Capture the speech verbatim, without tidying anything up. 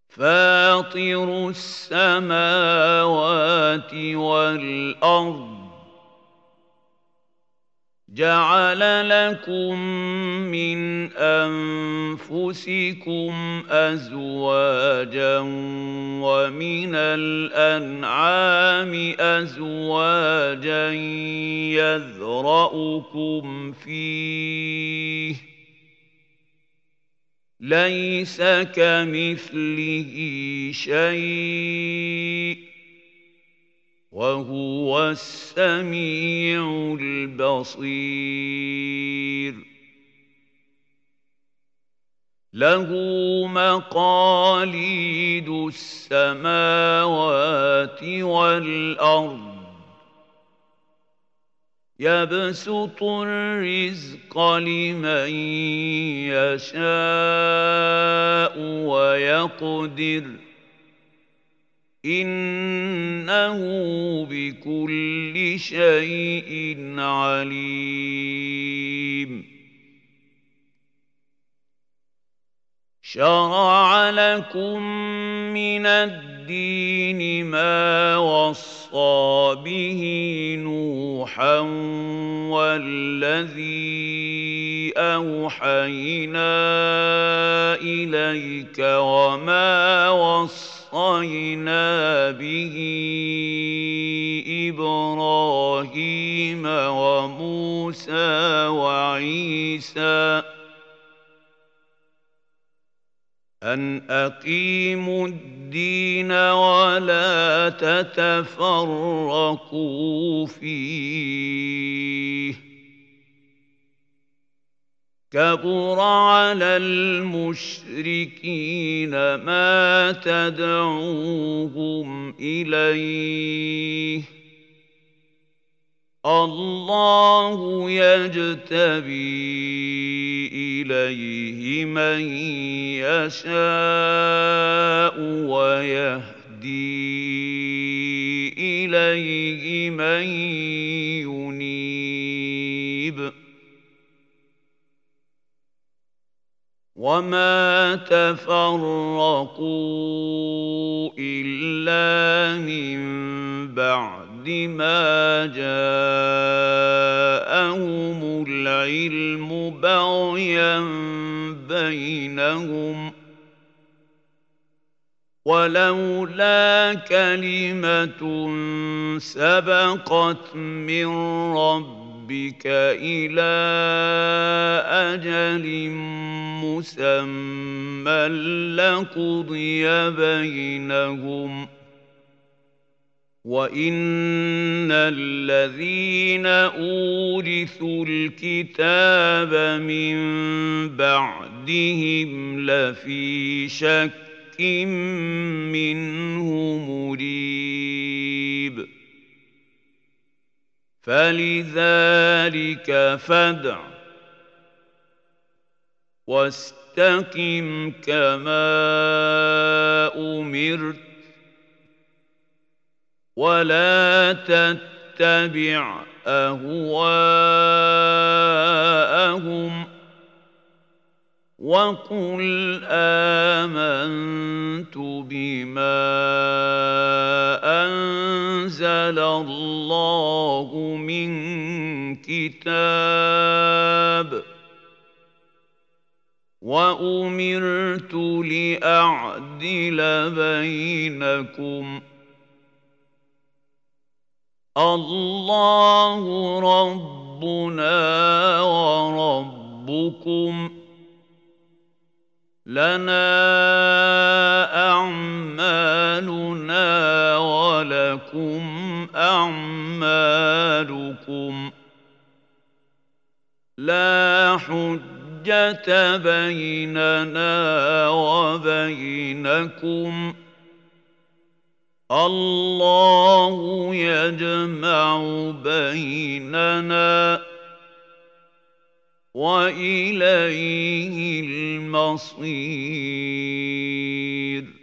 فاطر السماوات والأرض جعل لكم من أنفسكم أزواجا ومن الأنعام أزواجا يذرأكم فيه ليس كمثله شيء وهو السميع البصير له مقاليد السماوات والأرض يبسط الرزق لمن يشاء ويقدر إنه بكل شيء عليم شرع لكم من الدين ما وصى به نوحا والذي أوحينا إليك وما وصينا به إبراهيم وموسى وعيسى أن أقيموا الدين ولا تتفرقوا فيه كبر على المشركين ما تدعوهم إليه الله يجتبي إليه من يشاء ويهدي إليه من ينيب وما تفرقوا إلا من بعد ما جاءهم العلم بغيا بينهم ولولا كلمة سبقت من ربك إلى أجل مسمى لقضي بينهم وإن الذين أورثوا الكتاب من بعدهم لفي شك منه مريب فلذلك فادع واستقم كما أمرت ولا تتبع أهواءهم وقل آمنت بما أنزل الله من كتاب وأمرت لأعدل بينكم الله ربنا وربكم لنا أعمالنا ولكم أعمالكم لا حجة بيننا وبينكم الله يجمع بيننا وإليه المصير